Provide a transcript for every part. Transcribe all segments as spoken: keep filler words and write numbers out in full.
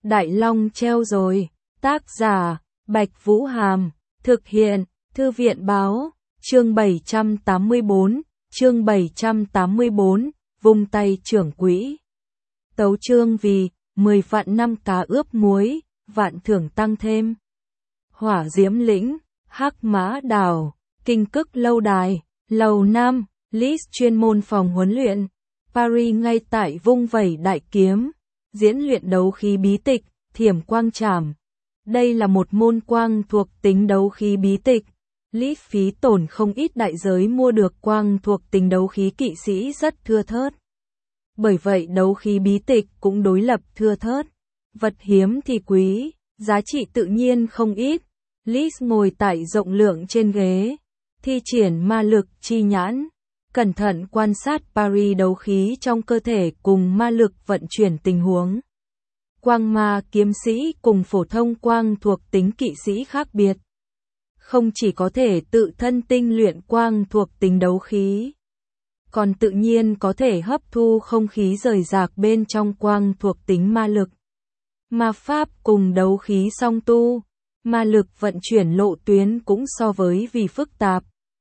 Đại Long treo rồi. Tác giả, Bạch Vũ Hàm. Thực hiện, Thư viện Báo. Chương bảy trăm tám mươi bốn. Chương bảy trăm tám mươi bốn. Vung tay trưởng quỹ. Tấu chương vì, mười vạn năm cá ướp muối, vạn thưởng tăng thêm. Hỏa Diễm Lĩnh, Hắc Mã Đảo, Kinh Cức Lâu Đài, Lầu Năm, List chuyên môn phòng huấn luyện. Paris ngay tại vung vẩy đại kiếm, diễn luyện đấu khí bí tịch, thiểm quang trảm. Đây là một môn quang thuộc tính đấu khí bí tịch. List phí tổn không ít đại giới mua được quang thuộc tính đấu khí kỵ sĩ rất thưa thớt. Bởi vậy đấu khí bí tịch cũng đối lập thưa thớt. Vật hiếm thì quý, giá trị tự nhiên không ít. List ngồi tại rộng lượng trên ghế, thi triển ma lực chi nhãn, cẩn thận quan sát Paris đấu khí trong cơ thể cùng ma lực vận chuyển tình huống. Quang ma kiếm sĩ cùng phổ thông quang thuộc tính kỵ sĩ khác biệt. Không chỉ có thể tự thân tinh luyện quang thuộc tính đấu khí, còn tự nhiên có thể hấp thu không khí rời rạc bên trong quang thuộc tính ma lực. Ma pháp cùng đấu khí song tu, ma lực vận chuyển lộ tuyến cũng so với vì phức tạp.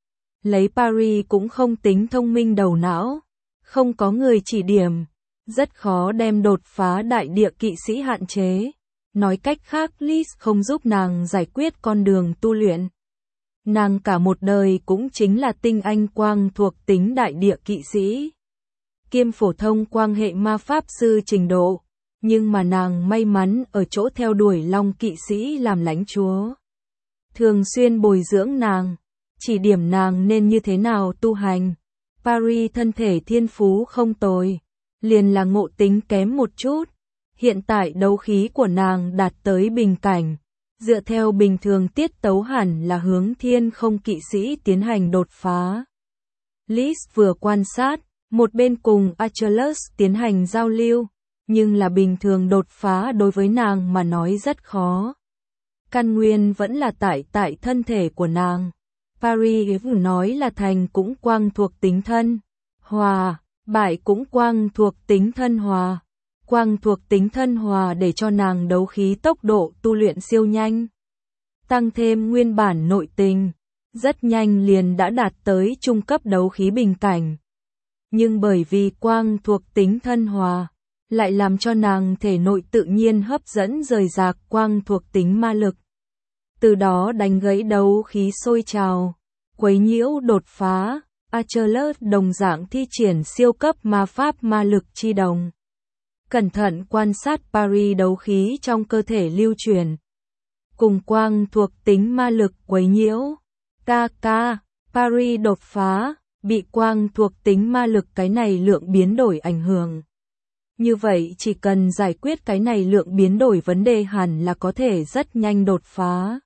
Lấy Paris cũng không tính thông minh đầu não, không có người chỉ điểm, rất khó đem đột phá đại địa kỵ sĩ hạn chế. Nói cách khác, List không giúp nàng giải quyết con đường tu luyện. Nàng cả một đời cũng chính là tinh anh quang thuộc tính đại địa kỵ sĩ, kiêm phổ thông quang hệ ma pháp sư trình độ, nhưng mà nàng may mắn ở chỗ theo đuổi Long kỵ sĩ làm lãnh chúa. Thường xuyên bồi dưỡng nàng, chỉ điểm nàng nên như thế nào tu hành. Paris thân thể thiên phú không tồi, liền là ngộ tính kém một chút. Hiện tại đấu khí của nàng đạt tới bình cảnh, dựa theo bình thường tiết tấu hẳn là hướng thiên không kỵ sĩ tiến hành đột phá. List vừa quan sát, một bên cùng Achilles tiến hành giao lưu, nhưng là bình thường đột phá đối với nàng mà nói rất khó. Căn nguyên vẫn là tại tại thân thể của nàng. Paris vừa nói là thành cũng quang thuộc tính thân hòa, bại cũng quang thuộc tính thân hòa. Quang thuộc tính thân hòa để cho nàng đấu khí tốc độ tu luyện siêu nhanh. Tăng thêm nguyên bản nội tình, rất nhanh liền đã đạt tới trung cấp đấu khí bình cảnh. Nhưng bởi vì quang thuộc tính thân hòa, lại làm cho nàng thể nội tự nhiên hấp dẫn rời rạc quang thuộc tính ma lực. Từ đó đánh gãy đấu khí sôi trào, quấy nhiễu đột phá. Achilles đồng dạng thi triển siêu cấp ma pháp ma lực chi đồng. Cẩn thận quan sát Paris đấu khí trong cơ thể lưu truyền, cùng quang thuộc tính ma lực quấy nhiễu. Ca ca, Paris đột phá, bị quang thuộc tính ma lực cái này lượng biến đổi ảnh hưởng. Như vậy chỉ cần giải quyết cái này lượng biến đổi vấn đề hẳn là có thể rất nhanh đột phá.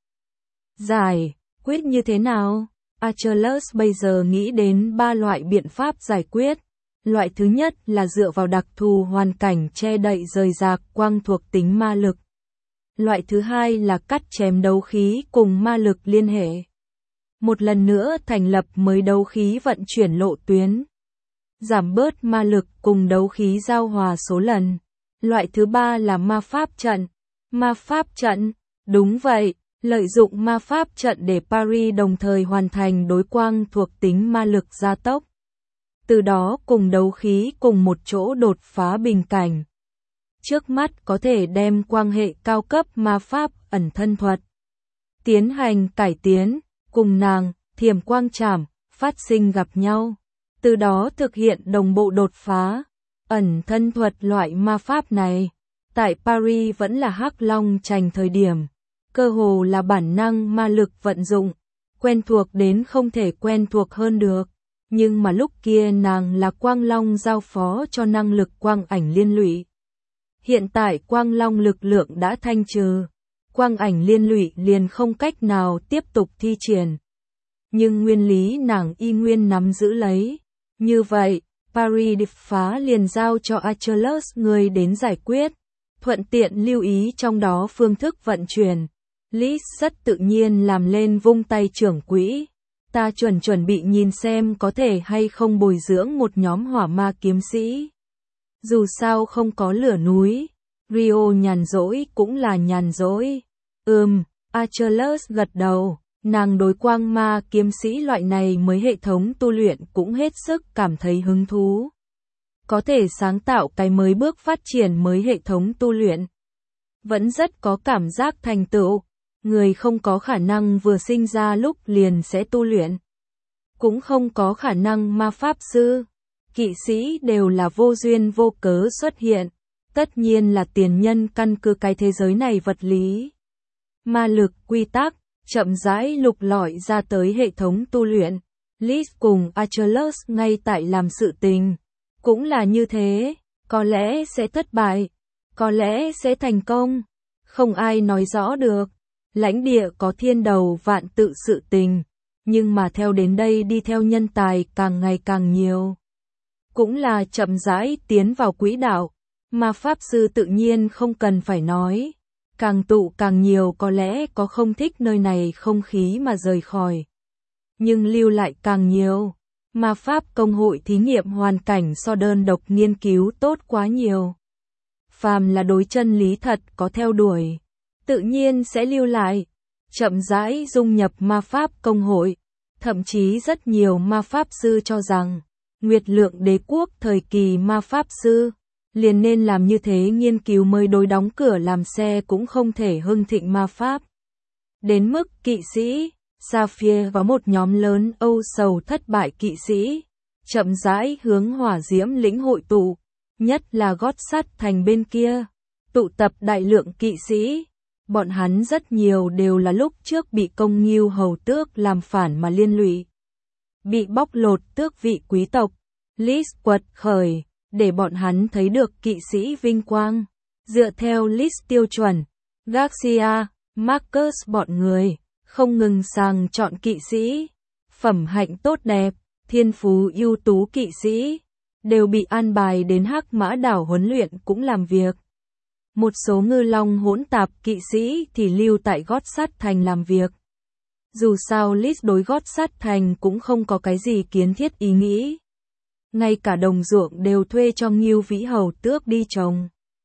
Giải quyết như thế nào? Achilles bây giờ nghĩ đến ba loại biện pháp giải quyết. Loại thứ nhất là dựa vào đặc thù hoàn cảnh che đậy rời rạc quang thuộc tính ma lực. Loại thứ hai là cắt chém đấu khí cùng ma lực liên hệ. Một lần nữa thành lập mới đấu khí vận chuyển lộ tuyến. Giảm bớt ma lực cùng đấu khí giao hòa số lần. Loại thứ ba là ma pháp trận. Ma pháp trận, đúng vậy, lợi dụng ma pháp trận để Paris đồng thời hoàn thành đối quang thuộc tính ma lực gia tốc. Từ đó cùng đấu khí cùng một chỗ đột phá bình cảnh. Trước mắt có thể đem quang hệ cao cấp ma pháp ẩn thân thuật tiến hành cải tiến, cùng nàng, thiểm quang trảm, phát sinh gặp nhau. Từ đó thực hiện đồng bộ đột phá. Ẩn thân thuật loại ma pháp này, tại Paris vẫn là Hắc Long Trành thời điểm, cơ hồ là bản năng ma lực vận dụng, quen thuộc đến không thể quen thuộc hơn được. Nhưng mà lúc kia nàng là Quang Long giao phó cho năng lực quang ảnh liên lụy. Hiện tại Quang Long lực lượng đã thanh trừ, quang ảnh liên lụy liền không cách nào tiếp tục thi triển. Nhưng nguyên lý nàng y nguyên nắm giữ lấy. Như vậy, Paris đột phá liền giao cho Achilles người đến giải quyết, thuận tiện lưu ý trong đó phương thức vận chuyển. List rất tự nhiên làm lên vung tay trưởng quỹ. Ta chuẩn chuẩn bị nhìn xem có thể hay không bồi dưỡng một nhóm hỏa ma kiếm sĩ. Dù sao không có lửa núi, Rio nhàn rỗi cũng là nhàn rỗi. Ừm, Achilles gật đầu, nàng đối quang ma kiếm sĩ loại này mới hệ thống tu luyện cũng hết sức cảm thấy hứng thú. Có thể sáng tạo cái mới bước phát triển mới hệ thống tu luyện. Vẫn rất có cảm giác thành tựu, người không có khả năng vừa sinh ra lúc liền sẽ tu luyện. Cũng không có khả năng ma pháp sư, kỵ sĩ đều là vô duyên vô cớ xuất hiện. Tất nhiên là tiền nhân căn cứ cái thế giới này vật lý. Ma lực, quy tắc, chậm rãi lục lọi ra tới hệ thống tu luyện. Liz cùng Achilles ngay tại làm sự tình. Cũng là như thế, có lẽ sẽ thất bại, có lẽ sẽ thành công. Không ai nói rõ được. Lãnh địa có thiên đầu vạn tự sự tình. Nhưng mà theo đến đây đi theo nhân tài càng ngày càng nhiều. Cũng là chậm rãi tiến vào quỹ đạo. Mà pháp sư tự nhiên không cần phải nói. Càng tụ càng nhiều có lẽ có không thích nơi này không khí mà rời khỏi. Nhưng lưu lại càng nhiều. Ma pháp công hội thí nghiệm hoàn cảnh so đơn độc nghiên cứu tốt quá nhiều. Phàm là đối chân lý thật có theo đuổi. Tự nhiên sẽ lưu lại. Chậm rãi dung nhập ma pháp công hội. Thậm chí rất nhiều ma pháp sư cho rằng. Nguyệt Lượng đế quốc thời kỳ ma pháp sư. Liền nên làm như thế nghiên cứu mới đối đóng cửa làm xe cũng không thể hưng thịnh ma pháp. Đến mức kỵ sĩ, Sapphire và một nhóm lớn âu sầu thất bại kỵ sĩ, chậm rãi hướng hỏa diễm lĩnh hội tụ, nhất là gót sắt thành bên kia, tụ tập đại lượng kỵ sĩ. Bọn hắn rất nhiều đều là lúc trước bị công nghiêu hầu tước làm phản mà liên lụy. Bị bóc lột tước vị quý tộc, Liz quật khởi. Để bọn hắn thấy được kỵ sĩ vinh quang. Dựa theo list tiêu chuẩn, Garcia, Marcus bọn người, không ngừng sàng chọn kỵ sĩ. Phẩm hạnh tốt đẹp, thiên phú ưu tú kỵ sĩ, đều bị an bài đến Hắc Mã đảo huấn luyện cũng làm việc. Một số ngư long hỗn tạp kỵ sĩ thì lưu tại gót sắt thành làm việc. Dù sao list đối gót sắt thành cũng không có cái gì kiến thiết ý nghĩ. Ngay cả đồng ruộng đều thuê cho Ngưu Vĩ Hầu tước đi trồng.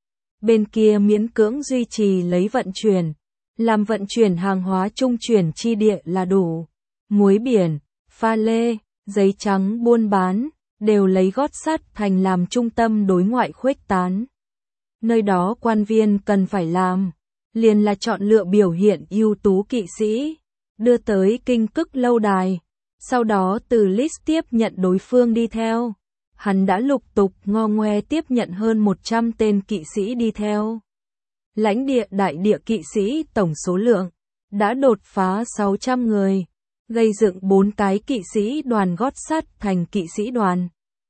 Bên kia miễn cưỡng duy trì lấy vận chuyển, làm vận chuyển hàng hóa trung chuyển chi địa là đủ. Muối biển, pha lê, giấy trắng buôn bán, đều lấy gót sắt thành làm trung tâm đối ngoại khuếch tán. Nơi đó quan viên cần phải làm, liền là chọn lựa biểu hiện ưu tú kỵ sĩ, đưa tới kinh cức lâu đài. Sau đó từ list tiếp nhận đối phương đi theo. Hắn đã lục tục ngo ngoe tiếp nhận hơn một trăm tên kỵ sĩ đi theo. Lãnh địa đại địa kỵ sĩ tổng số lượng đã đột phá sáu trăm người, gây dựng bốn cái kỵ sĩ đoàn gót sắt thành kỵ sĩ đoàn.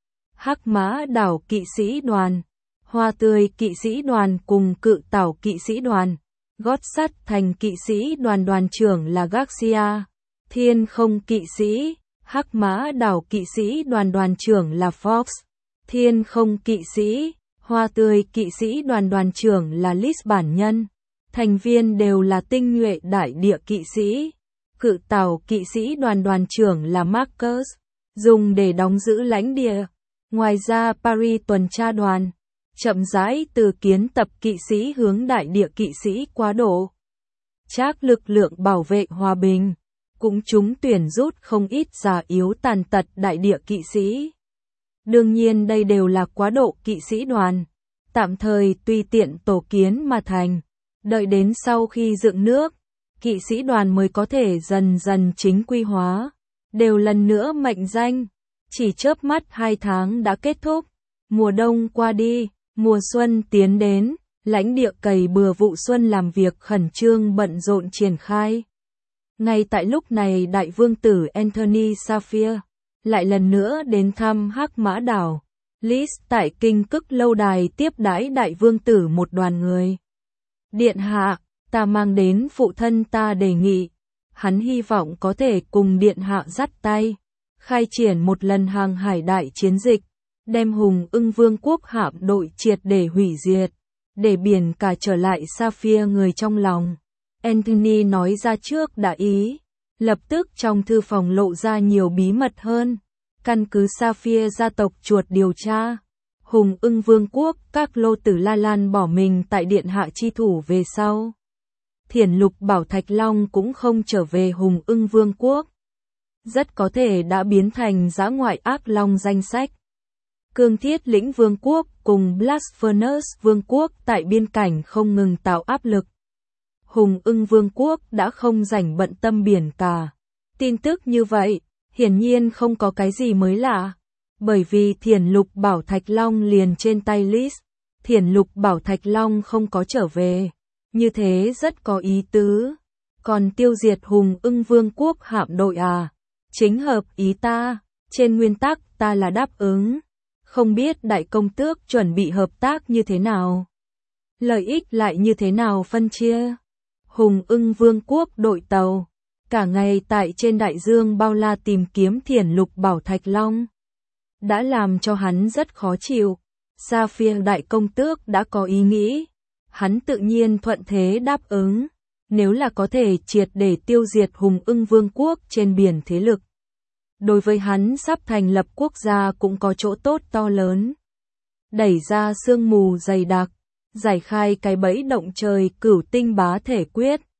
Hắc Mã đảo kỵ sĩ đoàn, Hoa Tươi kỵ sĩ đoàn cùng Cự Tảo kỵ sĩ đoàn, gót sắt thành kỵ sĩ đoàn đoàn trưởng là Garcia. Thiên Không kỵ sĩ, Hắc Mã đảo kỵ sĩ đoàn đoàn trưởng là Fox. Thiên Không kỵ sĩ, Hoa Tươi kỵ sĩ đoàn đoàn trưởng là Liz bản nhân. Thành viên đều là tinh nhuệ đại địa kỵ sĩ. Cự Tảo kỵ sĩ đoàn đoàn trưởng là Marcus, dùng để đóng giữ lãnh địa. Ngoài ra Paris tuần tra đoàn, chậm rãi từ kiến tập kỵ sĩ hướng đại địa kỵ sĩ quá độ. Trác lực lượng bảo vệ hòa bình. Cũng chúng tuyển rút không ít già yếu tàn tật đại địa kỵ sĩ. Đương nhiên đây đều là quá độ kỵ sĩ đoàn, tạm thời tùy tiện tổ kiến mà thành. Đợi đến sau khi dựng nước, kỵ sĩ đoàn mới có thể dần dần chính quy hóa, đều lần nữa mệnh danh. Chỉ chớp mắt hai tháng đã kết thúc, mùa đông qua đi, mùa xuân tiến đến, lãnh địa cày bừa vụ xuân làm việc khẩn trương bận rộn triển khai. Ngay tại lúc này đại vương tử Anthony Sapphire lại lần nữa đến thăm Hắc Mã đảo. Liz tại kinh cức lâu đài tiếp đãi đại vương tử một đoàn người. Điện hạ, ta mang đến phụ thân ta đề nghị. Hắn hy vọng có thể cùng điện hạ dắt tay, khai triển một lần hàng hải đại chiến dịch, đem Hùng Ưng Vương quốc hạm đội triệt để hủy diệt, để biển cả trở lại Sapphire người trong lòng. Anthony nói ra trước đã ý, lập tức trong thư phòng lộ ra nhiều bí mật hơn. Căn cứ Sapphire gia tộc chuột điều tra, Hùng Ưng Vương quốc, các lô tử La Lan bỏ mình tại điện hạ chi thủ về sau. Thiển Lục Bảo Thạch Long cũng không trở về Hùng Ưng Vương quốc. Rất có thể đã biến thành dã ngoại ác long danh sách. Cương Thiết Lĩnh Vương quốc cùng Blast Furnace Vương quốc tại biên cảnh không ngừng tạo áp lực. Hùng Ưng Vương quốc đã không rảnh bận tâm biển cả. Tin tức như vậy, hiển nhiên không có cái gì mới lạ. Bởi vì Thiển Lục Bảo Thạch Long liền trên tay Lis, Thiển Lục Bảo Thạch Long không có trở về. Như thế rất có ý tứ. Còn tiêu diệt Hùng Ưng Vương quốc hạm đội à? Chính hợp ý ta. Trên nguyên tắc ta là đáp ứng. Không biết đại công tước chuẩn bị hợp tác như thế nào? Lợi ích lại như thế nào phân chia? Hùng Ưng Vương quốc đội tàu. Cả ngày tại trên đại dương bao la tìm kiếm Thiển Lục Bảo Thạch Long. Đã làm cho hắn rất khó chịu. Sapphire đại công tước đã có ý nghĩ. Hắn tự nhiên thuận thế đáp ứng. Nếu là có thể triệt để tiêu diệt Hùng Ưng Vương quốc trên biển thế lực. Đối với hắn sắp thành lập quốc gia cũng có chỗ tốt to lớn. Đẩy ra sương mù dày đặc. Giải khai cái bẫy động trời cửu tinh bá thể quyết.